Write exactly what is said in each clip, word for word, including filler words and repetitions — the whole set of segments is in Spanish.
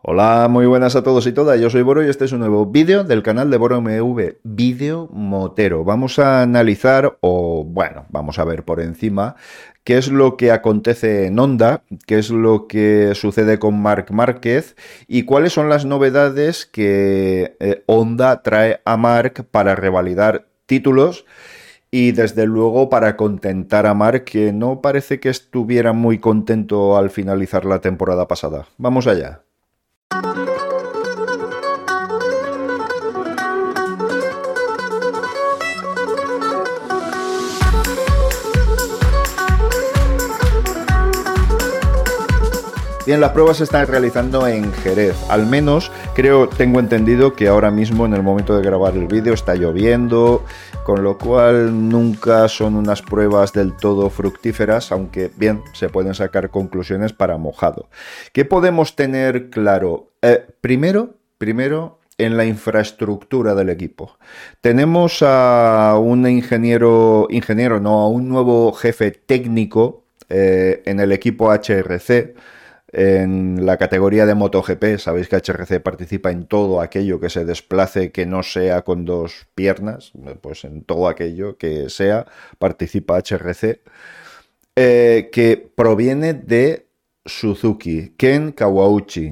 Hola, muy buenas a todos y todas. Yo soy Boro y este es un nuevo vídeo del canal de Boro M V, Vídeo Motero. Vamos a analizar, o bueno, vamos a ver por encima, qué es lo que acontece en Honda, qué es lo que sucede con Marc Márquez y cuáles son las novedades que eh, Honda trae a Marc para revalidar títulos. Y desde luego para contentar a Marc, que no parece que estuviera muy contento al finalizar la temporada pasada. Vamos allá. Bien, las pruebas se están realizando en Jerez. Al menos creo, tengo entendido que ahora mismo en el momento de grabar el vídeo está lloviendo, con lo cual nunca son unas pruebas del todo fructíferas, aunque bien, se pueden sacar conclusiones para mojado. ¿Qué podemos tener claro? Eh, primero, primero, en la infraestructura del equipo. Tenemos a un ingeniero, ingeniero no, a un nuevo jefe técnico eh, en el equipo H R C, en la categoría de MotoGP. Sabéis que H R C participa en todo aquello que se desplace que no sea con dos piernas, pues en todo aquello que sea, participa H R C, eh, que proviene de Suzuki, Ken Kawauchi.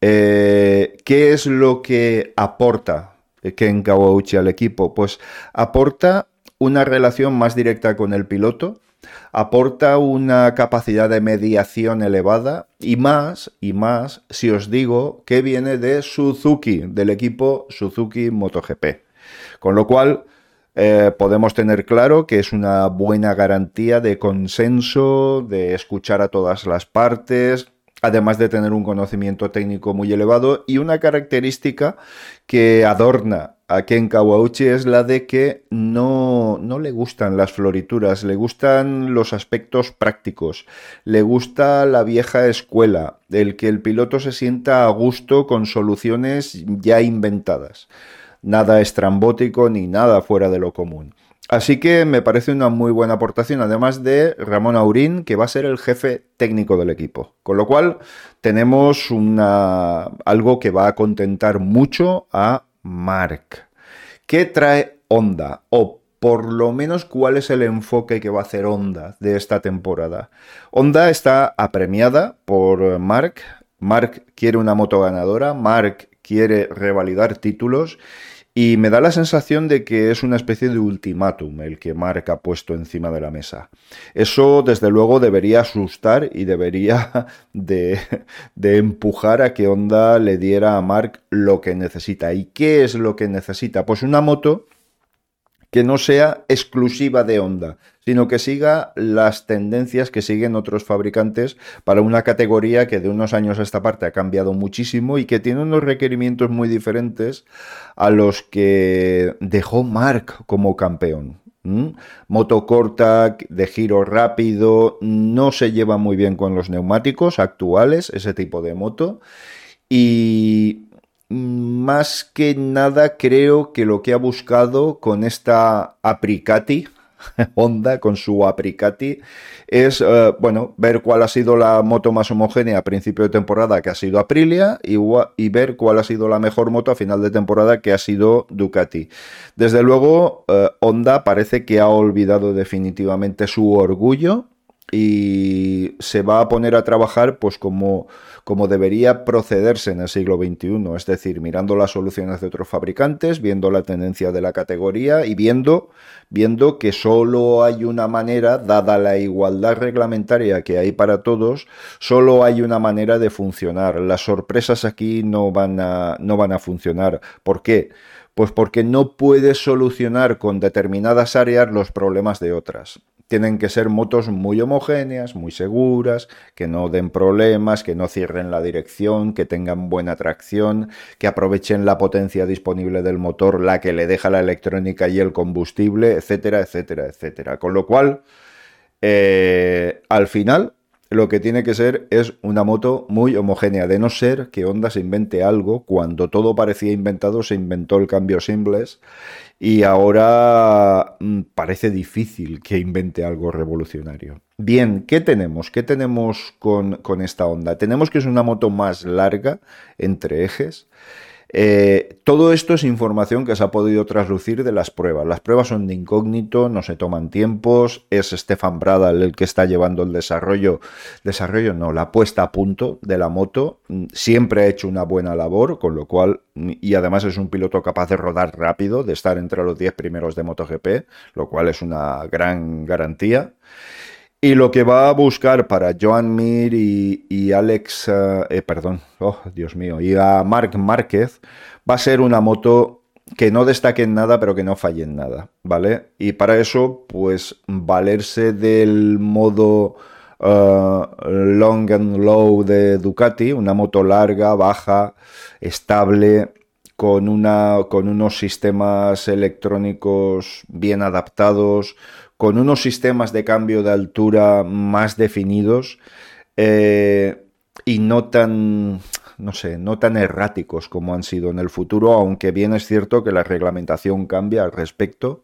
Eh, ¿Qué es lo que aporta Ken Kawauchi al equipo? Pues aporta una relación más directa con el piloto, aporta una capacidad de mediación elevada y más, y más, si os digo que viene de Suzuki, del equipo Suzuki MotoGP. Con lo cual, eh, podemos tener claro que es una buena garantía de consenso, de escuchar a todas las partes, además de tener un conocimiento técnico muy elevado, y una característica que adorna a Ken Kawauchi es la de que no, no le gustan las florituras, le gustan los aspectos prácticos, le gusta la vieja escuela, el que el piloto se sienta a gusto con soluciones ya inventadas. Nada estrambótico ni nada fuera de lo común. Así que me parece una muy buena aportación, además de Ramón Aurín, que va a ser el jefe técnico del equipo. Con lo cual tenemos una, algo que va a contentar mucho a Marc. ¿Qué trae Honda? O por lo menos cuál es el enfoque que va a hacer Honda de esta temporada. Honda está apremiada por Marc. Marc quiere una moto ganadora, Marc quiere revalidar títulos. Y me da la sensación de que es una especie de ultimátum el que Marc ha puesto encima de la mesa. Eso, desde luego, debería asustar y debería de, de empujar a que Honda le diera a Marc lo que necesita. ¿Y qué es lo que necesita? Pues una moto que no sea exclusiva de Honda, sino que siga las tendencias que siguen otros fabricantes para una categoría que de unos años a esta parte ha cambiado muchísimo y que tiene unos requerimientos muy diferentes a los que dejó Marc como campeón. ¿Mm? Moto corta, de giro rápido, no se lleva muy bien con los neumáticos actuales, ese tipo de moto, y más que nada creo que lo que ha buscado con esta Apricati, Honda con su Apricati, es uh, bueno, ver cuál ha sido la moto más homogénea a principio de temporada, que ha sido Aprilia, y, y ver cuál ha sido la mejor moto a final de temporada, que ha sido Ducati. Desde luego, uh, Honda parece que ha olvidado definitivamente su orgullo y se va a poner a trabajar pues como, como debería procederse en el siglo veintiuno, es decir, mirando las soluciones de otros fabricantes, viendo la tendencia de la categoría y viendo, viendo que solo hay una manera, dada la igualdad reglamentaria que hay para todos, solo hay una manera de funcionar. Las sorpresas aquí no van a, no van a funcionar. ¿Por qué? Pues porque no puedes solucionar con determinadas áreas los problemas de otras. Tienen que ser motos muy homogéneas, muy seguras, que no den problemas, que no cierren la dirección, que tengan buena tracción, que aprovechen la potencia disponible del motor, la que le deja la electrónica y el combustible, etcétera, etcétera, etcétera. Con lo cual, eh, al final, lo que tiene que ser es una moto muy homogénea, de no ser que Honda se invente algo. Cuando todo parecía inventado, se inventó el cambio seamless y ahora mmm, parece difícil que invente algo revolucionario. Bien, ¿qué tenemos? ¿Qué tenemos con, con esta Honda? Tenemos que es una moto más larga entre ejes. Eh, todo esto es información que se ha podido traslucir de las pruebas. Las pruebas son de incógnito, no se toman tiempos. Es Stefan Bradl el que está llevando el desarrollo, desarrollo no, la puesta a punto de la moto. Siempre ha hecho una buena labor, con lo cual, y además es un piloto capaz de rodar rápido, de estar entre los diez primeros de MotoGP, lo cual es una gran garantía. Y lo que va a buscar para Joan Mir y, y Alex, uh, eh, perdón, oh Dios mío, y a Marc Márquez va a ser una moto que no destaque en nada, pero que no falle en nada, ¿vale? Y para eso, pues, valerse del modo uh, long and low de Ducati, una moto larga, baja, estable, con, una, con unos sistemas electrónicos bien adaptados, con unos sistemas de cambio de altura más definidos eh, y no tan, no sé, no tan erráticos como han sido en el futuro, aunque bien es cierto que la reglamentación cambia al respecto.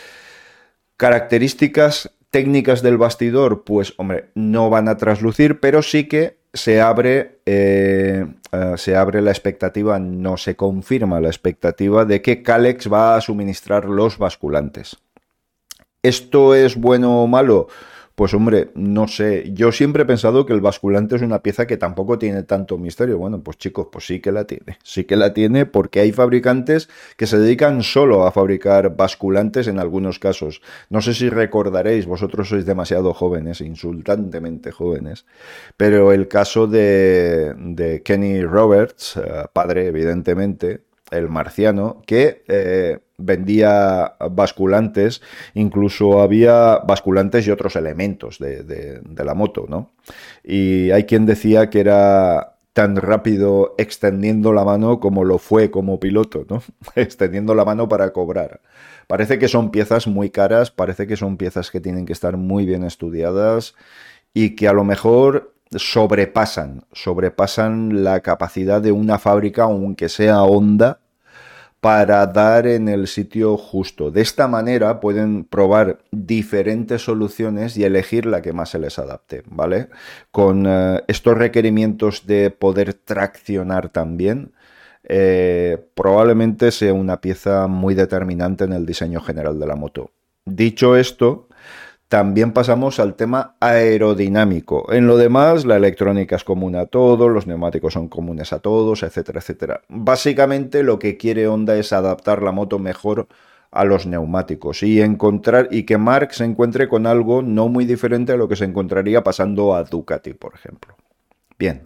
Características técnicas del bastidor, pues, hombre, no van a traslucir, pero sí que se abre, eh, uh, se abre la expectativa, no se confirma la expectativa de que Kalex va a suministrar los basculantes. ¿Esto es bueno o malo? Pues hombre, no sé. Yo siempre he pensado que el basculante es una pieza que tampoco tiene tanto misterio. Bueno, pues chicos, pues sí que la tiene. Sí que la tiene porque hay fabricantes que se dedican solo a fabricar basculantes en algunos casos. No sé si recordaréis, vosotros sois demasiado jóvenes, insultantemente jóvenes, pero el caso de, de Kenny Roberts, eh, padre evidentemente, el marciano, que eh, vendía basculantes, incluso había basculantes y otros elementos de, de, de la moto, ¿no? Y hay quien decía que era tan rápido extendiendo la mano como lo fue como piloto, ¿no? Extendiendo la mano para cobrar. Parece que son piezas muy caras, parece que son piezas que tienen que estar muy bien estudiadas y que a lo mejor sobrepasan, sobrepasan la capacidad de una fábrica, aunque sea Honda, para dar en el sitio justo. De esta manera pueden probar diferentes soluciones y elegir la que más se les adapte, ¿vale? Con eh, estos requerimientos de poder traccionar también, eh, probablemente sea una pieza muy determinante en el diseño general de la moto. Dicho esto, también pasamos al tema aerodinámico. En lo demás, la electrónica es común a todos, los neumáticos son comunes a todos, etcétera, etcétera. Básicamente lo que quiere Honda es adaptar la moto mejor a los neumáticos y encontrar y que Marc se encuentre con algo no muy diferente a lo que se encontraría pasando a Ducati, por ejemplo. Bien.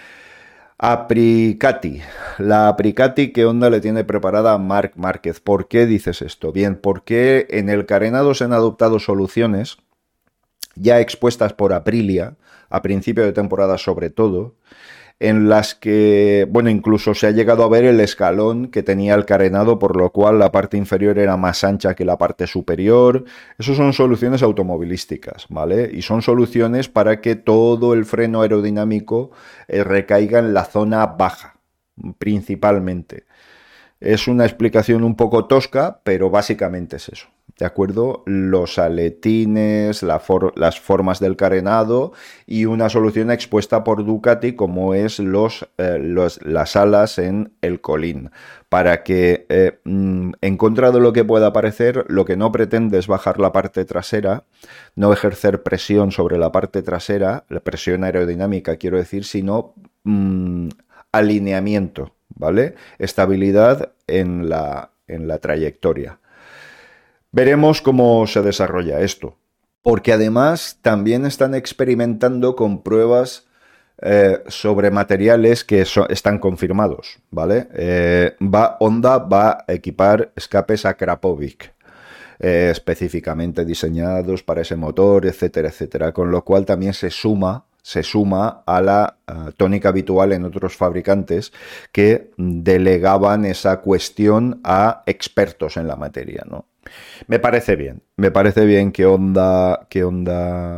Apricati, la Apricati que Honda le tiene preparada a Marc Márquez. ¿Por qué dices esto? Bien, porque en el carenado se han adoptado soluciones ya expuestas por Aprilia, a principio de temporada sobre todo, en las que, bueno, incluso se ha llegado a ver el escalón que tenía el carenado, por lo cual la parte inferior era más ancha que la parte superior. Esas son soluciones automovilísticas, ¿vale? Y son soluciones para que todo el freno aerodinámico eh, recaiga en la zona baja, principalmente. Es una explicación un poco tosca, pero básicamente es eso. ¿De acuerdo? Los aletines, la for las formas del carenado y una solución expuesta por Ducati como es los, eh, los, las alas en el colín. Para que, eh, en contra de lo que pueda parecer, lo que no pretende es bajar la parte trasera, no ejercer presión sobre la parte trasera, la presión aerodinámica quiero decir, sino mmm, alineamiento, ¿vale? Estabilidad en la, en la trayectoria. Veremos cómo se desarrolla esto, porque además también están experimentando con pruebas eh, sobre materiales que so están confirmados, ¿vale? Eh, va, Honda va a equipar escapes Akrapovic, eh, específicamente diseñados para ese motor, etcétera, etcétera, con lo cual también se suma se suma a la uh, tónica habitual en otros fabricantes que delegaban esa cuestión a expertos en la materia, ¿no? Me parece bien, me parece bien que Honda, que Honda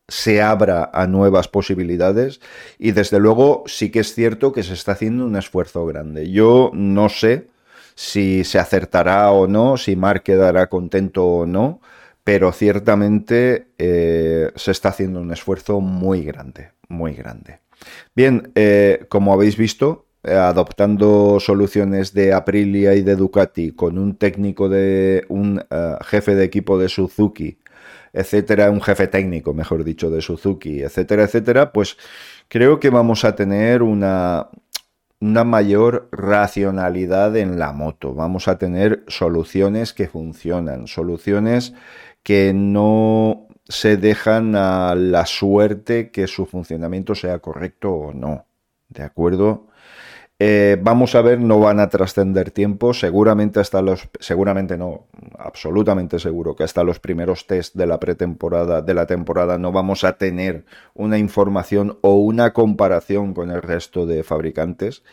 se abra a nuevas posibilidades, y desde luego sí que es cierto que se está haciendo un esfuerzo grande. Yo no sé si se acertará o no, si Mark quedará contento o no, pero ciertamente eh, se está haciendo un esfuerzo muy grande, muy grande. Bien, eh, como habéis visto, eh, adoptando soluciones de Aprilia y de Ducati con un técnico de un uh, jefe de equipo de Suzuki, etcétera, un jefe técnico, mejor dicho, de Suzuki, etcétera, etcétera, pues creo que vamos a tener una, una mayor racionalidad en la moto. Vamos a tener soluciones que funcionan, soluciones que no se dejan a la suerte que su funcionamiento sea correcto o no, ¿de acuerdo? Eh, vamos a ver, no van a trascender tiempo, seguramente hasta los, seguramente no, absolutamente seguro que hasta los primeros test de la pretemporada, de la temporada, no vamos a tener una información o una comparación con el resto de fabricantes.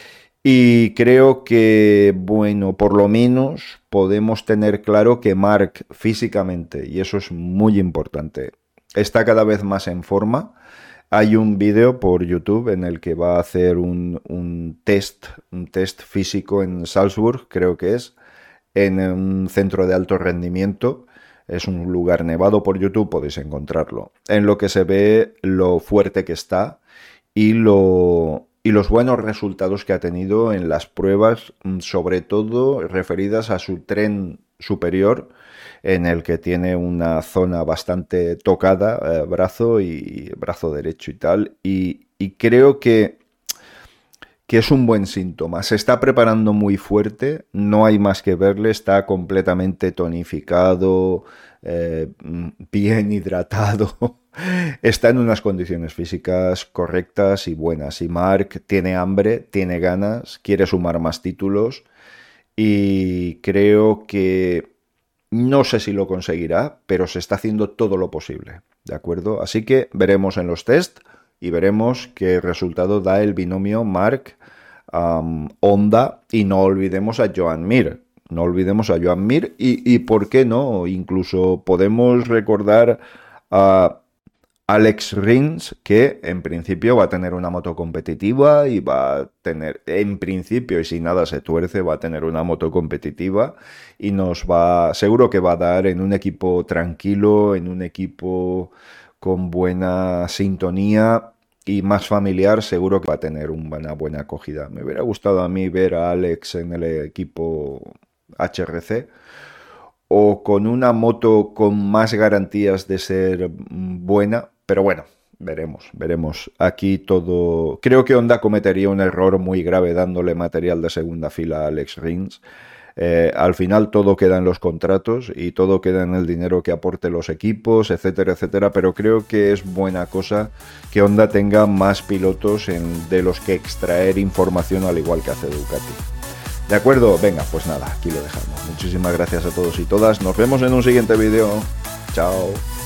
Y creo que, bueno, por lo menos podemos tener claro que Mark físicamente, y eso es muy importante, está cada vez más en forma. Hay un vídeo por YouTube en el que va a hacer un, un test, un test físico en Salzburg, creo que es, en un centro de alto rendimiento. Es un lugar nevado, por YouTube podéis encontrarlo, en lo que se ve lo fuerte que está y, lo, y los buenos resultados que ha tenido en las pruebas, sobre todo referidas a su tren superior, en el que tiene una zona bastante tocada, eh, brazo y brazo derecho y tal, y, y creo que, que es un buen síntoma. Se está preparando muy fuerte, no hay más que verle, está completamente tonificado, eh, bien hidratado, está en unas condiciones físicas correctas y buenas, y Mark tiene hambre, tiene ganas, quiere sumar más títulos, y creo que no sé si lo conseguirá, pero se está haciendo todo lo posible, ¿de acuerdo? Así que veremos en los test y veremos qué resultado da el binomio Mark um, Honda, y no olvidemos a Joan Mir, no olvidemos a Joan Mir y, y por qué no, incluso podemos recordar a Alex Rins, que en principio va a tener una moto competitiva y va a tener, en principio, y si nada se tuerce, va a tener una moto competitiva y nos va, seguro que va a dar en un equipo tranquilo, en un equipo con buena sintonía y más familiar, seguro que va a tener una buena acogida. Me hubiera gustado a mí ver a Alex en el equipo H R C, o con una moto con más garantías de ser buena, pero bueno, veremos, veremos. Aquí todo... Creo que Honda cometería un error muy grave dándole material de segunda fila a Alex Rins. Eh, al final todo queda en los contratos y todo queda en el dinero que aporte los equipos, etcétera, etcétera, pero creo que es buena cosa que Honda tenga más pilotos en, de los que extraer información, al igual que hace Ducati. ¿De acuerdo? Venga, pues nada, aquí lo dejamos. Muchísimas gracias a todos y todas. Nos vemos en un siguiente vídeo. Chao.